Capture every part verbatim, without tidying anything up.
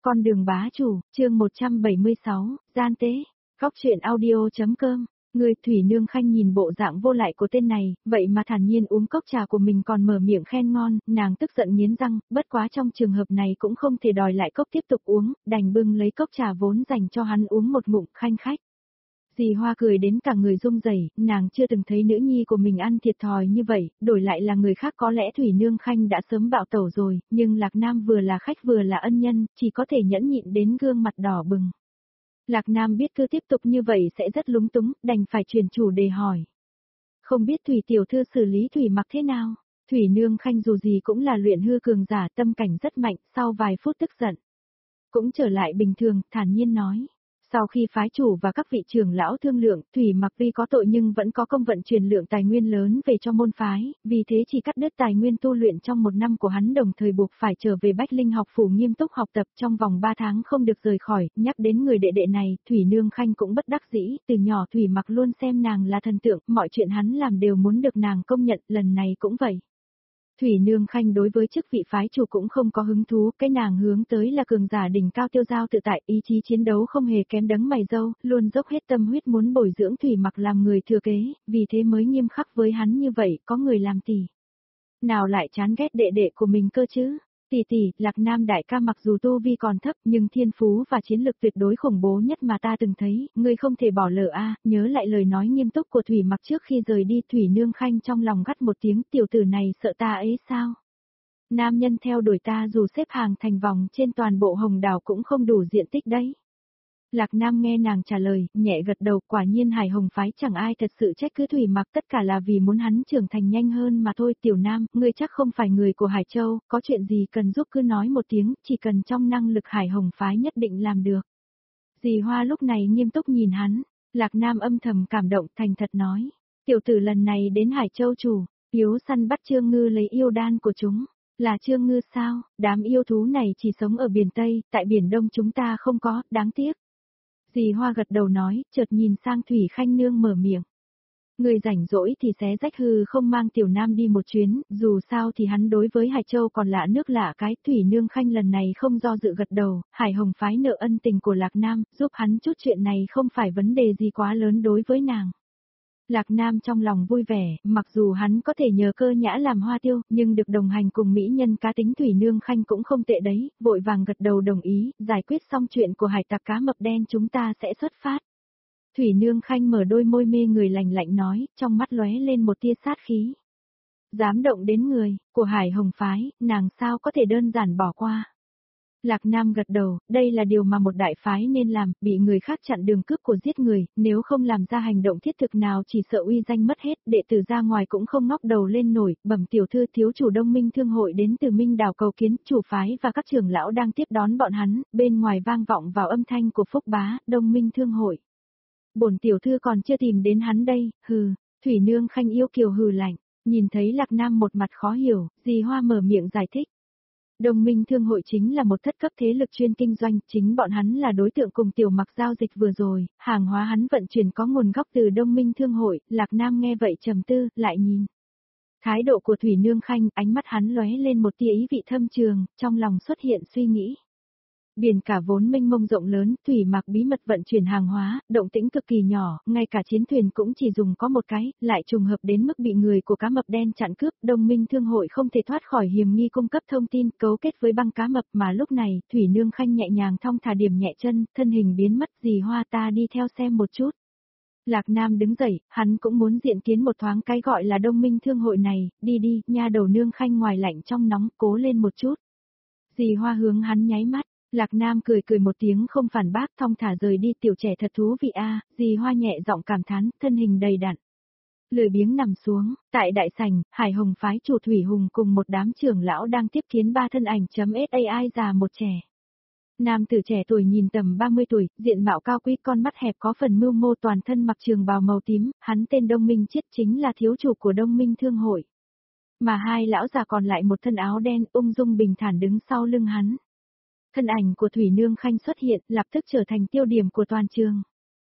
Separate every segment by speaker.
Speaker 1: Con đường bá chủ, chương một trăm bảy mươi sáu, gian tế, góc truyện audio.com. Người Thủy Nương Khanh nhìn bộ dạng vô lại của tên này, vậy mà thản nhiên uống cốc trà của mình còn mở miệng khen ngon, nàng tức giận nghiến răng, bất quá trong trường hợp này cũng không thể đòi lại cốc tiếp tục uống, đành bưng lấy cốc trà vốn dành cho hắn uống một ngụm khanh khách. Dì Hoa cười đến cả người run rẩy, nàng chưa từng thấy nữ nhi của mình ăn thiệt thòi như vậy, đổi lại là người khác có lẽ Thủy Nương Khanh đã sớm bạo tẩu rồi, nhưng Lạc Nam vừa là khách vừa là ân nhân, chỉ có thể nhẫn nhịn đến gương mặt đỏ bừng. Lạc Nam biết cứ tiếp tục như vậy sẽ rất lúng túng, đành phải chuyển chủ đề hỏi. Không biết Thủy tiểu thư xử lý Thủy Mặc thế nào? Thủy Nương Khanh dù gì cũng là luyện hư cường giả, tâm cảnh rất mạnh, sau vài phút tức giận cũng trở lại bình thường, thản nhiên nói. Sau khi phái chủ và các vị trưởng lão thương lượng, Thủy Mặc tuy có tội nhưng vẫn có công vận truyền lượng tài nguyên lớn về cho môn phái, vì thế chỉ cắt đứt tài nguyên tu luyện trong một năm của hắn, đồng thời buộc phải trở về Bách Linh học phủ nghiêm túc học tập trong vòng ba tháng không được rời khỏi. Nhắc đến người đệ đệ này, Thủy Nương Khanh cũng bất đắc dĩ, từ nhỏ Thủy Mặc luôn xem nàng là thần tượng, mọi chuyện hắn làm đều muốn được nàng công nhận, lần này cũng vậy. Thủy Nương Khanh đối với chức vị phái chủ cũng không có hứng thú, cái nàng hướng tới là cường giả đỉnh cao tiêu dao tự tại, ý chí chiến đấu không hề kém đấng mày râu, luôn dốc hết tâm huyết muốn bồi dưỡng Thủy Mặc làm người thừa kế, vì thế mới nghiêm khắc với hắn như vậy, có người làm tỷ. Nào lại chán ghét đệ đệ của mình cơ chứ? Tỷ tỷ, Lạc Nam đại ca mặc dù tu vi còn thấp nhưng thiên phú và chiến lực tuyệt đối khủng bố nhất mà ta từng thấy, ngươi không thể bỏ lỡ a. Nhớ lại lời nói nghiêm túc của Thủy Mặc trước khi rời đi. Thủy Nương Khanh trong lòng gắt một tiếng, tiểu tử này sợ ta ấy sao? Nam nhân theo đuổi ta dù xếp hàng thành vòng trên toàn bộ Hồng Đảo cũng không đủ diện tích đấy. Lạc Nam nghe nàng trả lời, nhẹ gật đầu, quả nhiên Hải Hồng phái chẳng ai thật sự trách cứ Thủy Mặc, tất cả là vì muốn hắn trưởng thành nhanh hơn mà thôi. Tiểu Nam, ngươi chắc không phải người của Hải Châu, có chuyện gì cần giúp cứ nói một tiếng, chỉ cần trong năng lực Hải Hồng phái nhất định làm được. Dì Hoa lúc này nghiêm túc nhìn hắn, Lạc Nam âm thầm cảm động, thành thật nói, tiểu tử lần này đến Hải Châu chủ, yếu săn bắt Trương Ngư lấy yêu đan của chúng. Là Trương Ngư sao? Đám yêu thú này chỉ sống ở biển Tây, tại biển Đông chúng ta không có, đáng tiếc. Dì Hoa gật đầu nói, chợt nhìn sang Thủy Khanh Nương mở miệng. Người rảnh rỗi thì xé rách hư không mang Tiểu Nam đi một chuyến, dù sao thì hắn đối với Hải Châu còn lạ nước lạ cái. Thủy Nương Khanh lần này không do dự gật đầu, Hải Hồng phái nợ ân tình của Lạc Nam, giúp hắn chút chuyện này không phải vấn đề gì quá lớn đối với nàng. Lạc Nam trong lòng vui vẻ, mặc dù hắn có thể nhờ Cơ Nhã làm hoa tiêu, nhưng được đồng hành cùng mỹ nhân cá tính Thủy Nương Khanh cũng không tệ đấy, vội vàng gật đầu đồng ý, giải quyết xong chuyện của hải tặc cá mập đen chúng ta sẽ xuất phát. Thủy Nương Khanh mở đôi môi mê người lạnh lạnh nói, trong mắt lóe lên một tia sát khí. Dám động đến người, của Hải Hồng phái, nàng sao có thể đơn giản bỏ qua. Lạc Nam gật đầu, đây là điều mà một đại phái nên làm, bị người khác chặn đường cướp của giết người, nếu không làm ra hành động thiết thực nào chỉ sợ uy danh mất hết, đệ tử ra ngoài cũng không ngóc đầu lên nổi. Bẩm tiểu thư, thiếu chủ Đông Minh Thương hội đến từ Minh Đảo cầu kiến, chủ phái và các trưởng lão đang tiếp đón bọn hắn, bên ngoài vang vọng vào âm thanh của Phúc Bá, Đông Minh Thương hội. Bổn tiểu thư còn chưa tìm đến hắn đây, hừ. Thủy Nương Khanh yêu kiều hừ lạnh, nhìn thấy Lạc Nam một mặt khó hiểu, dì Hoa mở miệng giải thích. Đông Minh Thương hội chính là một thất cấp thế lực chuyên kinh doanh, chính bọn hắn là đối tượng cùng Tiểu Mặc giao dịch vừa rồi, hàng hóa hắn vận chuyển có nguồn gốc từ Đông Minh Thương hội. Lạc Nam nghe vậy trầm tư, lại nhìn thái độ của Thủy Nương Khanh, ánh mắt hắn lóe lên một tia ý vị thâm trường, trong lòng xuất hiện suy nghĩ. Biển cả vốn mênh mông rộng lớn, Thủy Mặc bí mật vận chuyển hàng hóa, động tĩnh cực kỳ nhỏ, ngay cả chiến thuyền cũng chỉ dùng có một cái, lại trùng hợp đến mức bị người của cá mập đen chặn cướp. Đông Minh Thương hội không thể thoát khỏi hiểm nghi cung cấp thông tin, cấu kết với băng cá mập, mà lúc này, Thủy Nương Khanh nhẹ nhàng thong thả điểm nhẹ chân, thân hình biến mất. Dì Hoa, ta đi theo xem một chút. Lạc Nam đứng dậy, hắn cũng muốn diện kiến một thoáng cái gọi là Đông Minh Thương hội này, đi đi, nha đầu Nương Khanh ngoài lạnh trong nóng, cố lên một chút. Dì Hoa hướng hắn nháy mắt. Lạc Nam cười cười một tiếng không phản bác, thong thả rời đi. Tiểu trẻ thật thú vị a. Dì Hoa nhẹ giọng cảm thán, thân hình đầy đặn. Lười biếng nằm xuống, tại đại sảnh, Hải Hồng phái chủ Thủy Hùng cùng một đám trưởng lão đang tiếp kiến ba thân ảnh chấm .sai già một trẻ. Nam tử trẻ tuổi nhìn tầm ba mươi tuổi, diện mạo cao quý, con mắt hẹp có phần mưu mô, toàn thân mặc trường bào màu tím, hắn tên Đông Minh Chiết, chính là thiếu chủ của Đông Minh Thương hội. Mà hai lão già còn lại một thân áo đen, ung dung bình thản đứng sau lưng hắn. Thân ảnh của Thủy Nương Khanh xuất hiện, lập tức trở thành tiêu điểm của toàn trường.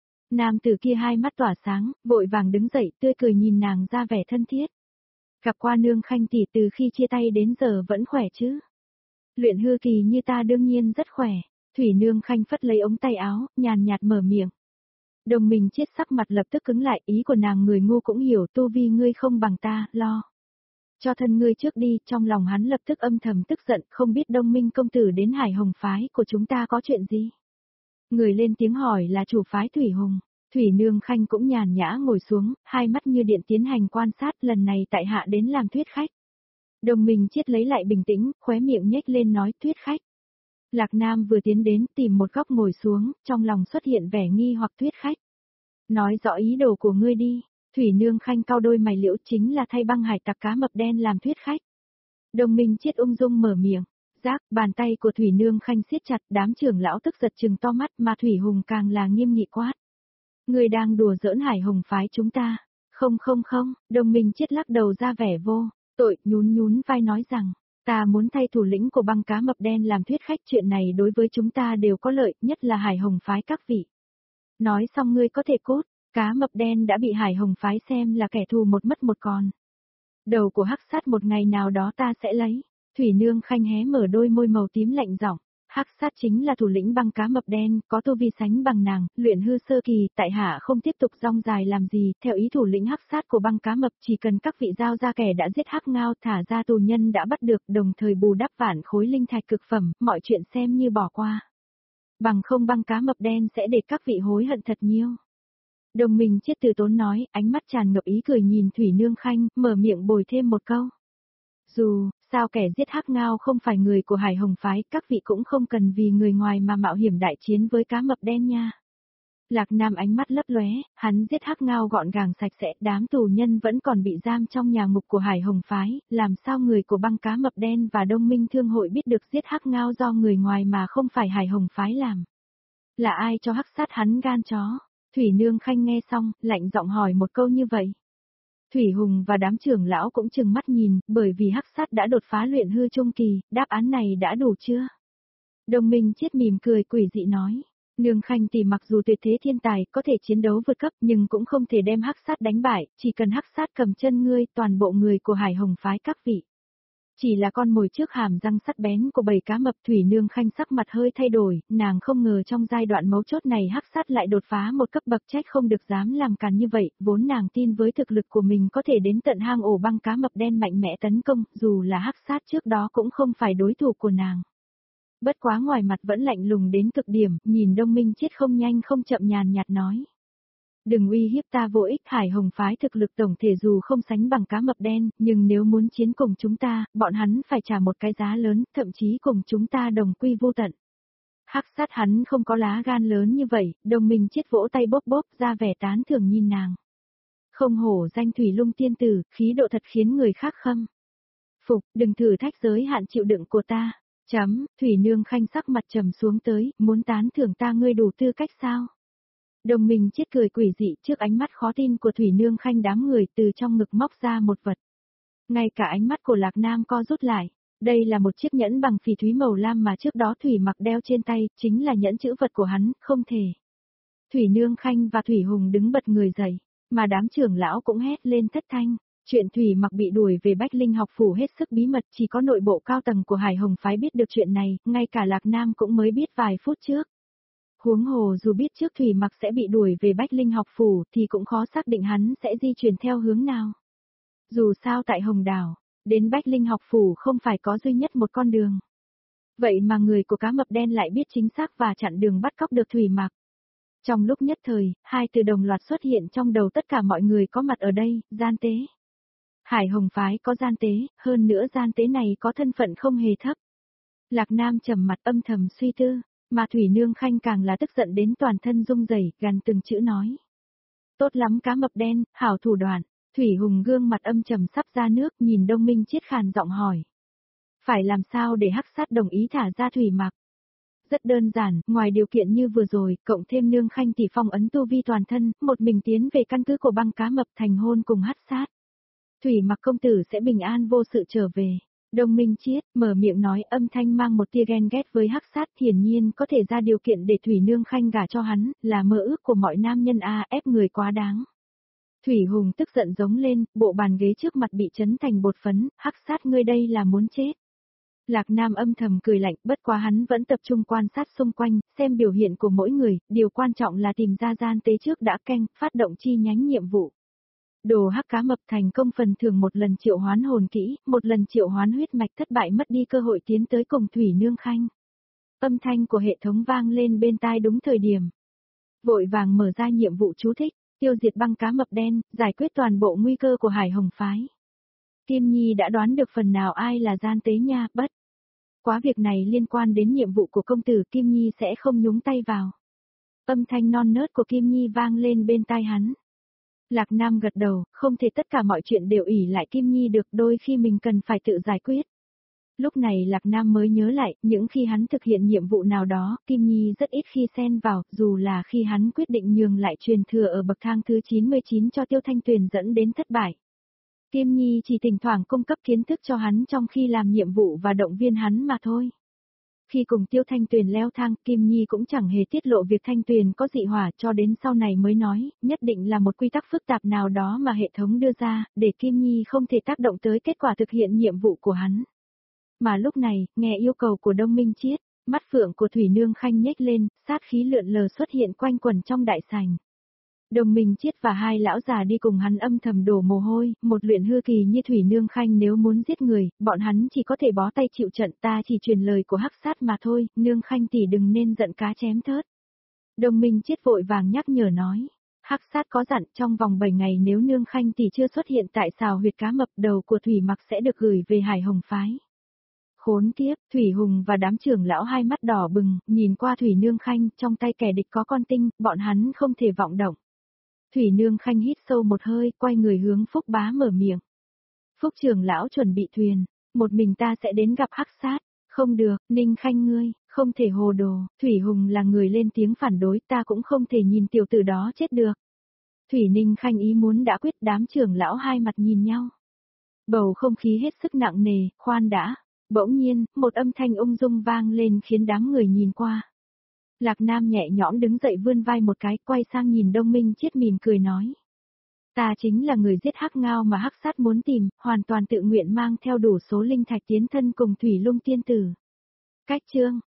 Speaker 1: Nam tử kia hai mắt tỏa sáng, vội vàng đứng dậy, tươi cười nhìn nàng ra vẻ thân thiết. Gặp qua Nương Khanh tỷ, từ khi chia tay đến giờ vẫn khỏe chứ? Luyện hư kỳ như ta đương nhiên rất khỏe. Thủy Nương Khanh phất lấy ống tay áo, nhàn nhạt mở miệng. Đồng Minh Chiết sắc mặt lập tức cứng lại, ý của nàng người ngu cũng hiểu, tu vi ngươi không bằng ta, lo cho thân ngươi trước đi. Trong lòng hắn lập tức âm thầm tức giận, không biết Đông Minh công tử đến Hải Hồng phái của chúng ta có chuyện gì. Người lên tiếng hỏi là chủ phái Thủy Hùng. Thủy Nương Khanh cũng nhàn nhã ngồi xuống, hai mắt như điện tiến hành quan sát, lần này tại hạ đến làm thuyết khách. Đồng Minh Chiết lấy lại bình tĩnh, khóe miệng nhếch lên nói thuyết khách. Lạc Nam vừa tiến đến tìm một góc ngồi xuống, trong lòng xuất hiện vẻ nghi hoặc thuyết khách. Nói rõ ý đồ của ngươi đi. Thủy Nương Khanh cau đôi mày liễu, chính là thay băng hải tặc cá mập đen làm thuyết khách. Đồng Minh Chiết ung dung mở miệng. Giác, bàn tay của Thủy Nương Khanh siết chặt, đám trưởng lão tức giật trừng to mắt, mà Thủy Hùng càng là nghiêm nghị quát. Ngươi đang đùa giỡn Hải Hồng phái chúng ta. Không không không, Đồng Minh Chiết lắc đầu ra vẻ vô tội, nhún nhún vai nói rằng, ta muốn thay thủ lĩnh của băng cá mập đen làm thuyết khách, chuyện này đối với chúng ta đều có lợi, nhất là Hải Hồng phái các vị. Nói xong ngươi có thể cốt, cá mập đen đã bị Hải Hồng phái xem là kẻ thù một mất một còn. Đầu của Hắc Sát một ngày nào đó ta sẽ lấy. Thủy Nương Khanh hé mở đôi môi màu tím lạnh giọng. Hắc Sát chính là thủ lĩnh băng cá mập đen, có tu vi sánh bằng nàng, luyện hư sơ kỳ, tại hạ không tiếp tục rong dài làm gì, theo ý thủ lĩnh Hắc Sát của băng cá mập, chỉ cần các vị giao ra kẻ đã giết Hắc Ngao, thả ra tù nhân đã bắt được, đồng thời bù đắp vạn khối linh thạch cực phẩm, mọi chuyện xem như bỏ qua. Bằng không băng cá mập đen sẽ để các vị hối hận thật nhiều. Đồng Minh Chiết từ tốn nói, ánh mắt tràn ngập ý cười nhìn Thủy Nương Khanh, mở miệng bồi thêm một câu. Dù, sao kẻ giết Hắc Ngao không phải người của Hải Hồng phái, các vị cũng không cần vì người ngoài mà mạo hiểm đại chiến với cá mập đen nha. Lạc Nam ánh mắt lấp lóe, hắn giết Hắc Ngao gọn gàng sạch sẽ, đám tù nhân vẫn còn bị giam trong nhà ngục của Hải Hồng phái, làm sao người của băng cá mập đen và Đông Minh Thương hội biết được giết Hắc Ngao do người ngoài mà không phải Hải Hồng phái làm. Là ai cho Hắc Sát hắn gan chó? Thủy Nương Khanh nghe xong, lạnh giọng hỏi một câu như vậy. Thủy Hùng và đám trưởng lão cũng chừng mắt nhìn, bởi vì Hắc Sát đã đột phá luyện hư trung kỳ, đáp án này đã đủ chưa? Đồng Minh Chiết mỉm cười quỷ dị nói. Nương Khanh thì mặc dù tuyệt thế thiên tài, có thể chiến đấu vượt cấp nhưng cũng không thể đem Hắc Sát đánh bại, chỉ cần Hắc Sát cầm chân ngươi, toàn bộ người của Hải Hồng phái các vị. Chỉ là con mồi trước hàm răng sắt bén của bầy cá mập. Thủy Nương Khanh sắc mặt hơi thay đổi, nàng không ngờ trong giai đoạn mấu chốt này Hắc Sát lại đột phá một cấp bậc, trách không được dám làm càn như vậy, vốn nàng tin với thực lực của mình có thể đến tận hang ổ băng cá mập đen mạnh mẽ tấn công, dù là Hắc Sát trước đó cũng không phải đối thủ của nàng. Bất quá ngoài mặt vẫn lạnh lùng đến cực điểm, nhìn Đông Minh Chiết không nhanh không chậm nhàn nhạt nói. Đừng uy hiếp ta vô ích, Hải Hồng phái thực lực tổng thể dù không sánh bằng cá mập đen, nhưng nếu muốn chiến cùng chúng ta, bọn hắn phải trả một cái giá lớn, thậm chí cùng chúng ta đồng quy vô tận. Hắc Sát hắn không có lá gan lớn như vậy, Đồng Minh Chiết vỗ tay bóp bóp ra vẻ tán thưởng nhìn nàng. Không hổ danh Thủy Lung tiên tử, khí độ thật khiến người khác khâm phục, đừng thử thách giới hạn chịu đựng của ta. Chấm, Thủy Nương Khanh sắc mặt trầm xuống tới, muốn tán thưởng ta ngươi đủ tư cách sao? Đồng Minh Chiết cười quỷ dị trước ánh mắt khó tin của Thủy Nương Khanh, đám người từ trong ngực móc ra một vật. Ngay cả ánh mắt của Lạc Nam co rút lại. Đây là một chiếc nhẫn bằng phỉ thúy màu lam mà trước đó Thủy Mặc đeo trên tay, chính là nhẫn chữ vật của hắn, không thể. Thủy Nương Khanh và Thủy Hùng đứng bật người dậy, mà đám trưởng lão cũng hét lên thất thanh. Chuyện Thủy Mặc bị đuổi về Bách Linh học phủ hết sức bí mật, chỉ có nội bộ cao tầng của Hải Hồng phái biết được chuyện này, ngay cả Lạc Nam cũng mới biết vài phút trước. Huống hồ dù biết trước Thủy Mặc sẽ bị đuổi về Bách Linh học phủ thì cũng khó xác định hắn sẽ di chuyển theo hướng nào. Dù sao tại Hồng Đảo, đến Bách Linh học phủ không phải có duy nhất một con đường. Vậy mà người của cá mập đen lại biết chính xác và chặn đường bắt cóc được Thủy Mặc. Trong lúc nhất thời, hai từ đồng loạt xuất hiện trong đầu tất cả mọi người có mặt ở đây, gian tế. Hải Hồng phái có gian tế, hơn nữa gian tế này có thân phận không hề thấp. Lạc Nam trầm mặt âm thầm suy tư, mà Thủy Nương Khanh càng là tức giận đến toàn thân rung rẩy, gằn từng chữ nói. Tốt lắm cá mập đen, hảo thủ đoạn. Thủy Hùng gương mặt âm trầm sắp ra nước, nhìn Đông Minh Chiết khàn giọng hỏi. Phải làm sao để Hắc Sát đồng ý thả ra Thủy Mặc? Rất đơn giản, ngoài điều kiện như vừa rồi, cộng thêm Nương Khanh tỷ phong ấn tu vi toàn thân, một mình tiến về căn cứ của băng cá mập thành hôn cùng Hắc Sát. Thủy Mặc công tử sẽ bình an vô sự trở về. Đông Minh Chiết mở miệng nói, âm thanh mang một tia ghen ghét với Hắc Sát, hiển nhiên có thể ra điều kiện để Thủy Nương Khanh gả cho hắn, là mơ ước của mọi nam nhân a, ép người quá đáng. Thủy Hùng tức giận giống lên, bộ bàn ghế trước mặt bị chấn thành bột phấn, Hắc Sát ngươi đây là muốn chết. Lạc Nam âm thầm cười lạnh, bất quá hắn vẫn tập trung quan sát xung quanh, xem biểu hiện của mỗi người, điều quan trọng là tìm ra gian tế trước đã canh, phát động chi nhánh nhiệm vụ. Đồ hắc cá mập thành công phần thưởng một lần triệu hoán hồn kỹ, một lần triệu hoán huyết mạch thất bại mất đi cơ hội tiến tới cùng Thủy Nương Khanh. Âm thanh của hệ thống vang lên bên tai đúng thời điểm. Vội vàng mở ra nhiệm vụ chú thích, tiêu diệt băng cá mập đen, giải quyết toàn bộ nguy cơ của Hải Hồng Phái. Kim Nhi đã đoán được phần nào ai là gian tế nha, bất quá việc này liên quan đến nhiệm vụ của công tử, Kim Nhi sẽ không nhúng tay vào. Âm thanh non nớt của Kim Nhi vang lên bên tai hắn. Lạc Nam gật đầu, không thể tất cả mọi chuyện đều ỷ lại Kim Nhi được, đôi khi mình cần phải tự giải quyết. Lúc này Lạc Nam mới nhớ lại, những khi hắn thực hiện nhiệm vụ nào đó, Kim Nhi rất ít khi xen vào, dù là khi hắn quyết định nhường lại truyền thừa ở bậc thang thứ chín mươi chín cho Tiêu Thanh Tuyền dẫn đến thất bại. Kim Nhi chỉ thỉnh thoảng cung cấp kiến thức cho hắn trong khi làm nhiệm vụ và động viên hắn mà thôi. Khi cùng Tiêu Thanh Tuyền leo thang, Kim Nhi cũng chẳng hề tiết lộ việc Thanh Tuyền có dị hỏa, cho đến sau này mới nói, nhất định là một quy tắc phức tạp nào đó mà hệ thống đưa ra, để Kim Nhi không thể tác động tới kết quả thực hiện nhiệm vụ của hắn. Mà lúc này, nghe yêu cầu của Đông Minh Chiết, mắt phượng của Thủy Nương Khanh nhếch lên, sát khí lượn lờ xuất hiện quanh quần trong đại sảnh. Đồng Minh Chiết và hai lão già đi cùng hắn âm thầm đổ mồ hôi, một luyện hư kỳ như Thủy Nương Khanh nếu muốn giết người, bọn hắn chỉ có thể bó tay chịu trận, ta chỉ truyền lời của Hắc Sát mà thôi, Nương Khanh tỷ đừng nên giận cá chém thớt. Đồng Minh Chiết vội vàng nhắc nhở nói, Hắc Sát có dặn trong vòng bảy ngày nếu Nương Khanh tỷ chưa xuất hiện tại xào huyệt cá mập, đầu của Thủy Mặc sẽ được gửi về Hải Hồng Phái. Khốn kiếp, Thủy Hùng và đám trưởng lão hai mắt đỏ bừng, nhìn qua Thủy Nương Khanh, trong tay kẻ địch có con tinh, bọn hắn không thể vọng động. Thủy Nương Khanh hít sâu một hơi, quay người hướng Phúc Bá mở miệng. Phúc trưởng lão chuẩn bị thuyền, một mình ta sẽ đến gặp Hắc Sát. Không được, Ninh Khanh ngươi, không thể hồ đồ, Thủy Hùng là người lên tiếng phản đối, ta cũng không thể nhìn tiểu tử đó chết được. Thủy Ninh Khanh ý muốn đã quyết, đám trưởng lão hai mặt nhìn nhau. Bầu không khí hết sức nặng nề, khoan đã. Bỗng nhiên, một âm thanh ung dung vang lên khiến đám người nhìn qua. Lạc Nam nhẹ nhõm đứng dậy vươn vai một cái, quay sang nhìn Đông Minh Chiết mỉm cười nói. Ta chính là người giết Hắc Ngao mà Hắc Sát muốn tìm, hoàn toàn tự nguyện mang theo đủ số linh thạch tiến thân cùng Thủy Lung tiên tử. Cách chương